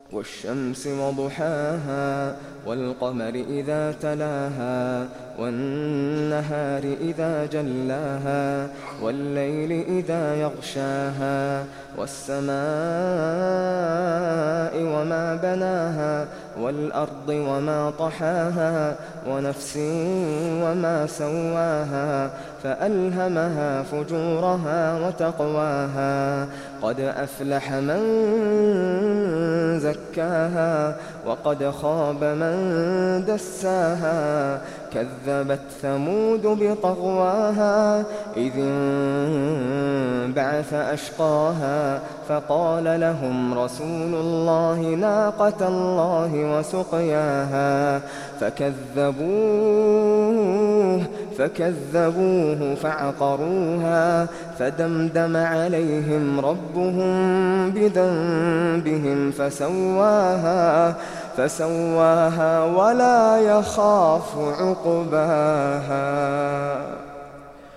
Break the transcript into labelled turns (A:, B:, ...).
A: والشمس وضحاها والقمر إذا تلاها والنهار إذا جلاها والليل إذا يغشاها والسماء وما بناها والأرض وما طحاها ونفس وما سواها فألهمها فجورها وتقواها قد أفلح من زكاها وقد خاب من دساها كذبت ثمود بطغواها إذ انبعث أشقاها فقال لهم رسول الله ناقة الله وسقياها فكذبوه فعقروها فدمدم عليهم ربهم بذنبهم فسواها ولا يخاف عقباها.